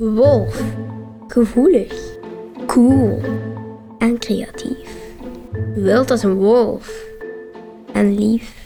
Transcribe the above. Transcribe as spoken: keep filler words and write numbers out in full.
Wolf. Gevoelig. Cool. En creatief. Wild als een wolf. En lief